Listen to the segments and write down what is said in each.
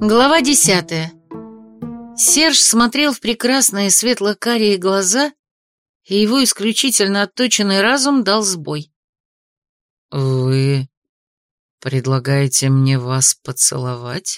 Глава 10. Серж смотрел в прекрасные светло-карие глаза, и его исключительно отточенный разум дал сбой. «Вы предлагаете мне вас поцеловать?»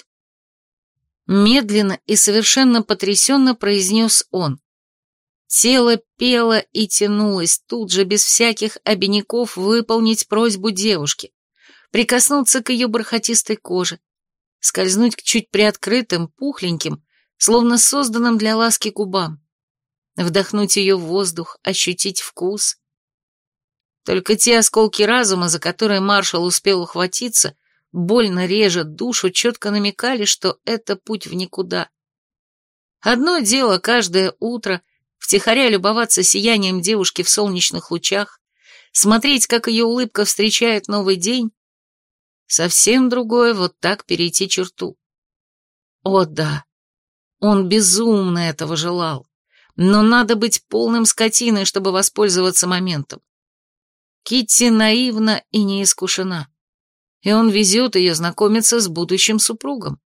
Медленно и совершенно потрясенно произнес он. Тело пело и тянулось тут же, без всяких обиняков, выполнить просьбу девушки, прикоснуться к ее бархатистой коже, скользнуть к чуть приоткрытым, пухленьким, словно созданным для ласки губам, вдохнуть ее воздух, ощутить вкус. Только те осколки разума, за которые маршал успел ухватиться, больно режет душу, четко намекали, что это путь в никуда. Одно дело каждое утро втихаря любоваться сиянием девушки в солнечных лучах, смотреть, как ее улыбка встречает новый день, совсем другое вот так перейти черту. О да, он безумно этого желал, но надо быть полным скотиной, чтобы воспользоваться моментом. Китти наивна и неискушена, и он везет ее знакомиться с будущим супругом.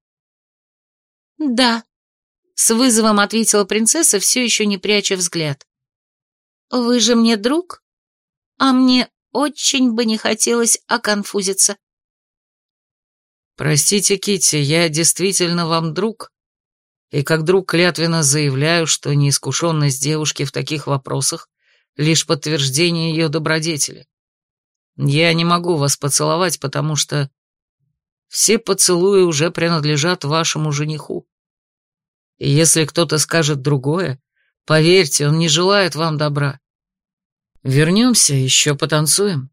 «Да», — с вызовом ответила принцесса, все еще не пряча взгляд. «Вы же мне друг, а мне очень бы не хотелось оконфузиться». «Простите, Китти, я действительно вам друг, и как друг клятвенно заявляю, что неискушенность девушки в таких вопросах — лишь подтверждение ее добродетели. Я не могу вас поцеловать, потому что все поцелуи уже принадлежат вашему жениху. И если кто-то скажет другое, поверьте, он не желает вам добра. Вернемся, еще потанцуем».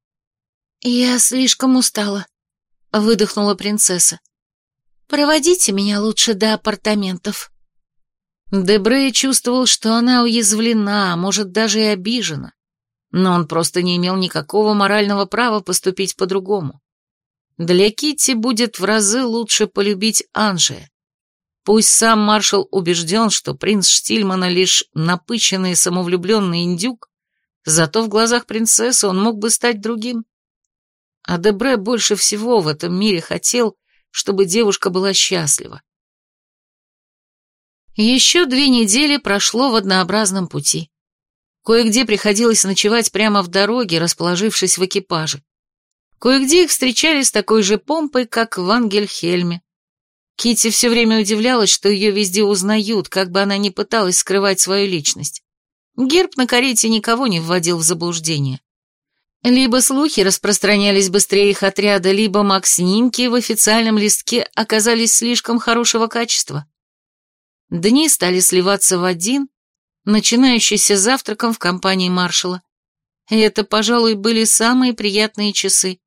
«Я слишком устала», — выдохнула принцесса. «Проводите меня лучше до апартаментов». Дебре чувствовал, что она уязвлена, а может даже и обижена, но он просто не имел никакого морального права поступить по-другому. Для Китти будет в разы лучше полюбить Анжея. Пусть сам маршал убежден, что принц Штильмана лишь напыщенный и самовлюбленный индюк, зато в глазах принцессы он мог бы стать другим. А Дебре больше всего в этом мире хотел, чтобы девушка была счастлива. Еще 2 недели прошло в однообразном пути. Кое-где приходилось ночевать прямо в дороге, расположившись в экипаже. Кое-где их встречали с такой же помпой, как в Ангельхельме. Китти все время удивлялась, что ее везде узнают, как бы она ни пыталась скрывать свою личность. Герб на карете никого не вводил в заблуждение. Либо слухи распространялись быстрее их отряда, либо маг-снимки в официальном листке оказались слишком хорошего качества. Дни стали сливаться в один, начинающийся завтраком в компании маршала. И это, пожалуй, были самые приятные часы.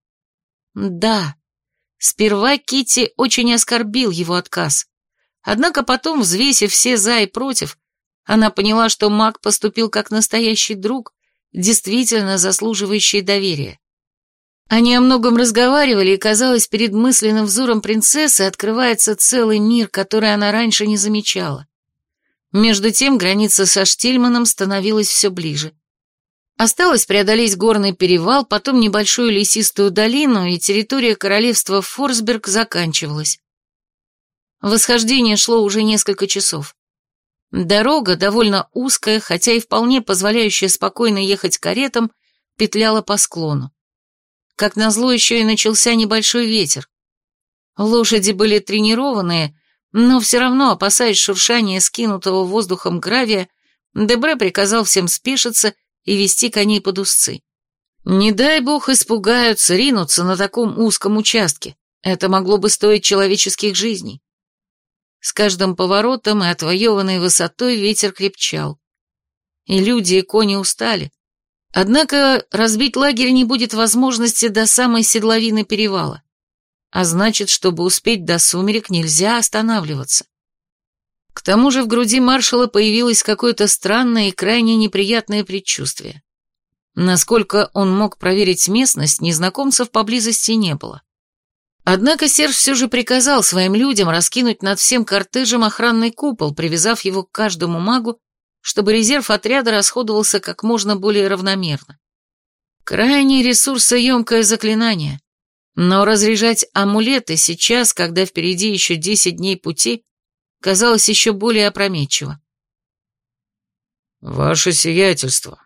Да, сперва Китти очень оскорбил его отказ. Однако потом, взвесив все за и против, она поняла, что маг поступил как настоящий друг, действительно заслуживающий доверия. Они о многом разговаривали, и, казалось, перед мысленным взором принцессы открывается целый мир, который она раньше не замечала. Между тем граница со Штильманом становилась все ближе. Осталось преодолеть горный перевал, потом небольшую лесистую долину, и территория королевства Форсберг заканчивалась. Восхождение шло уже несколько часов. Дорога, довольно узкая, хотя и вполне позволяющая спокойно ехать каретам, петляла по склону. Как назло, еще и начался небольшой ветер. Лошади были тренированные, но все равно, опасаясь шуршания скинутого воздухом гравия, Дебре приказал всем спешиться и вести коней под узцы. Не дай бог испугаются, ринутся на таком узком участке. Это могло бы стоить человеческих жизней. С каждым поворотом и отвоеванной высотой ветер крепчал. И люди, и кони устали. Однако разбить лагерь не будет возможности до самой седловины перевала. А значит, чтобы успеть до сумерек, нельзя останавливаться. К тому же в груди маршала появилось какое-то странное и крайне неприятное предчувствие. Насколько он мог проверить местность, незнакомцев поблизости не было. Однако Серж все же приказал своим людям раскинуть над всем кортежем охранный купол, привязав его к каждому магу, чтобы резерв отряда расходовался как можно более равномерно. Крайне ресурсоемкое заклинание. Но разряжать амулеты сейчас, когда впереди еще 10 дней пути, казалось еще более опрометчиво. Ваше сиятельство,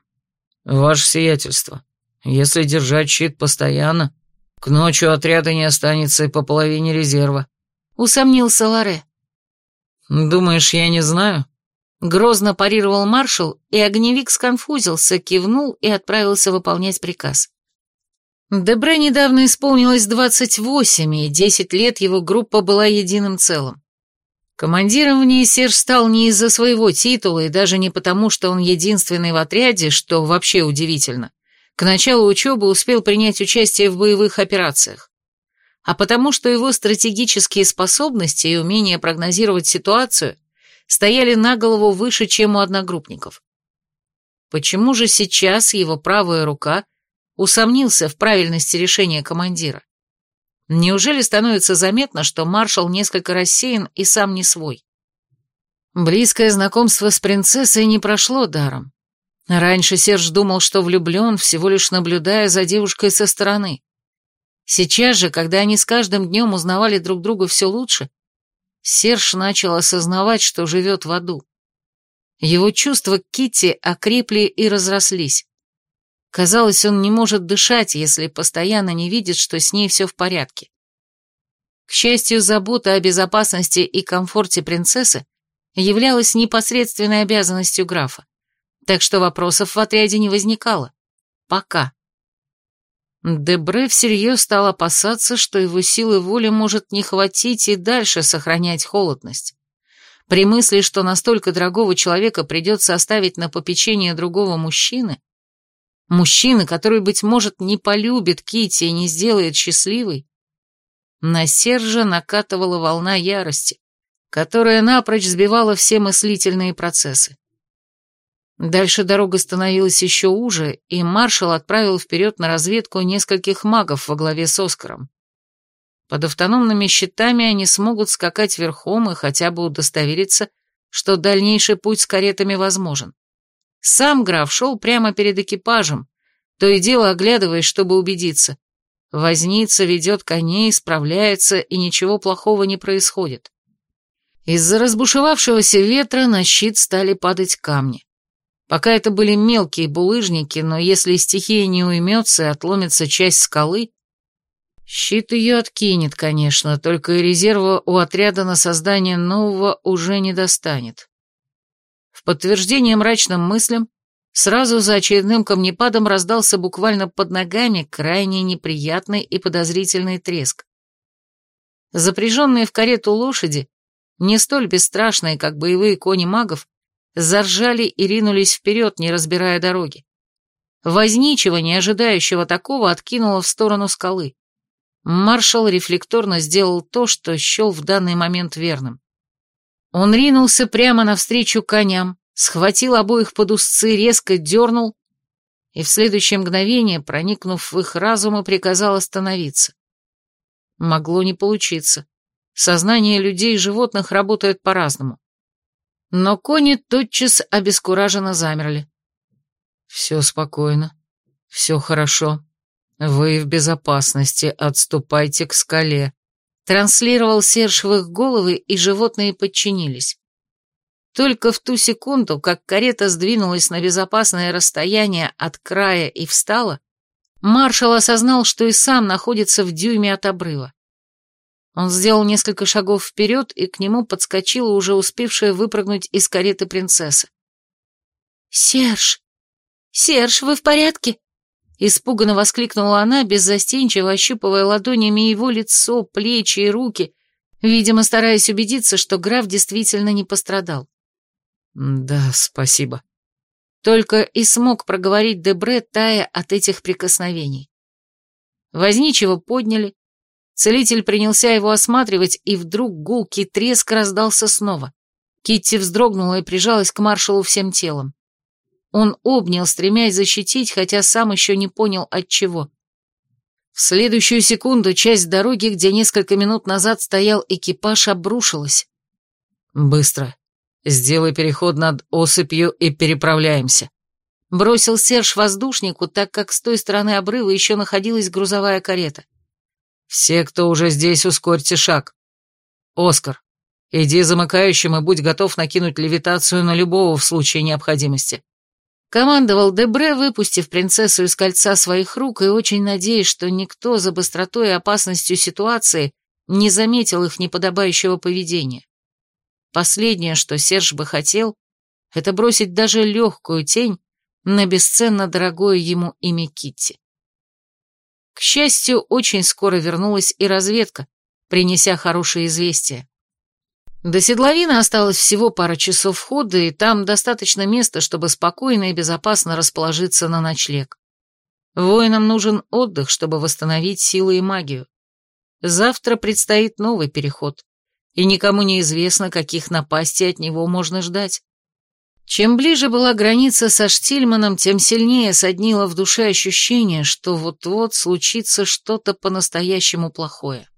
если держать щит постоянно, к ночи отряда не останется и по половине резерва. Усомнился Лоре. Думаешь, я не знаю? Грозно парировал маршал, и огневик сконфузился, кивнул и отправился выполнять приказ. Дебре недавно исполнилось 28, и 10 лет его группа была единым целым. Командиром в ней Серж стал не из-за своего титула и даже не потому, что он единственный в отряде, что вообще удивительно. К началу учебы успел принять участие в боевых операциях, а потому что его стратегические способности и умение прогнозировать ситуацию стояли на голову выше, чем у одногруппников. Почему же сейчас его правая рука усомнился в правильности решения командира? Неужели становится заметно, что маршал несколько рассеян и сам не свой? Близкое знакомство с принцессой не прошло даром. Раньше Серж думал, что влюблен, всего лишь наблюдая за девушкой со стороны. Сейчас же, когда они с каждым днем узнавали друг друга все лучше, Серж начал осознавать, что живет в аду. Его чувства к Китти окрепли и разрослись. Казалось, он не может дышать, если постоянно не видит, что с ней все в порядке. К счастью, забота о безопасности и комфорте принцессы являлась непосредственной обязанностью графа, так что вопросов в отряде не возникало. Пока. Дебре всерьез стал опасаться, что его силы воли может не хватить и дальше сохранять холодность. При мысли, что настолько дорогого человека придется оставить на попечение другого мужчины, который, быть может, не полюбит Китти и не сделает счастливой, на Сержа накатывала волна ярости, которая напрочь сбивала все мыслительные процессы. Дальше дорога становилась еще уже, и маршал отправил вперед на разведку нескольких магов во главе с Оскаром. Под автономными щитами они смогут скакать верхом и хотя бы удостовериться, что дальнейший путь с каретами возможен. Сам граф шел прямо перед экипажем, то и дело оглядываясь, чтобы убедиться. Возница ведет коней, справляется, и ничего плохого не происходит. Из-за разбушевавшегося ветра на щит стали падать камни. Пока это были мелкие булыжники, но если стихия не уймется и отломится часть скалы, щит ее откинет, конечно, только и резерва у отряда на создание нового уже не достанет. В подтверждение мрачным мыслям, сразу за очередным камнепадом раздался буквально под ногами крайне неприятный и подозрительный треск. Запряженные в карету лошади, не столь бесстрашные, как боевые кони магов, заржали и ринулись вперед, не разбирая дороги. Возничего, не ожидающего такого, откинуло в сторону скалы. Маршал рефлекторно сделал то, что счел в данный момент верным. Он ринулся прямо навстречу коням, схватил обоих под узцы, резко дернул, и в следующее мгновение, проникнув в их разумы, приказал остановиться. Могло не получиться. Сознание людей и животных работает по-разному. Но кони тотчас обескураженно замерли. «Все спокойно, все хорошо. Вы в безопасности, отступайте к скале», — транслировал Серж в их головы, и животные подчинились. Только в ту секунду, как карета сдвинулась на безопасное расстояние от края и встала, маршал осознал, что и сам находится в дюйме от обрыва. Он сделал несколько шагов вперед, и к нему подскочила уже успевшая выпрыгнуть из кареты принцесса. «Серж! Серж, вы в порядке?» Испуганно воскликнула она, беззастенчиво ощупывая ладонями его лицо, плечи и руки, видимо, стараясь убедиться, что граф действительно не пострадал. «Да, спасибо». Только и смог проговорить Дебре, тая от этих прикосновений. Возничего подняли. Целитель принялся его осматривать, и вдруг гулкий треск раздался снова. Китти вздрогнула и прижалась к маршалу всем телом. Он обнял, стремясь защитить, хотя сам еще не понял, от чего. В следующую секунду часть дороги, где несколько минут назад стоял экипаж, обрушилась. «Быстро. Сделай переход над осыпью и переправляемся», — бросил Серж воздушнику, так как с той стороны обрыва еще находилась грузовая карета. Все, кто уже здесь, ускорьте шаг. Оскар, иди замыкающим и будь готов накинуть левитацию на любого в случае необходимости. Командовал Дебре, выпустив принцессу из кольца своих рук и очень надеясь, что никто за быстротой и опасностью ситуации не заметил их неподобающего поведения. Последнее, что Серж бы хотел, это бросить даже легкую тень на бесценно дорогое ему имя Китти. К счастью, очень скоро вернулась и разведка, принеся хорошее известие. До седловины осталось всего пара часов хода, и там достаточно места, чтобы спокойно и безопасно расположиться на ночлег. Воинам нужен отдых, чтобы восстановить силы и магию. Завтра предстоит новый переход, и никому не известно, каких напастей от него можно ждать. Чем ближе была граница со Штильманом, тем сильнее соднило в душе ощущение, что вот-вот случится что-то по-настоящему плохое.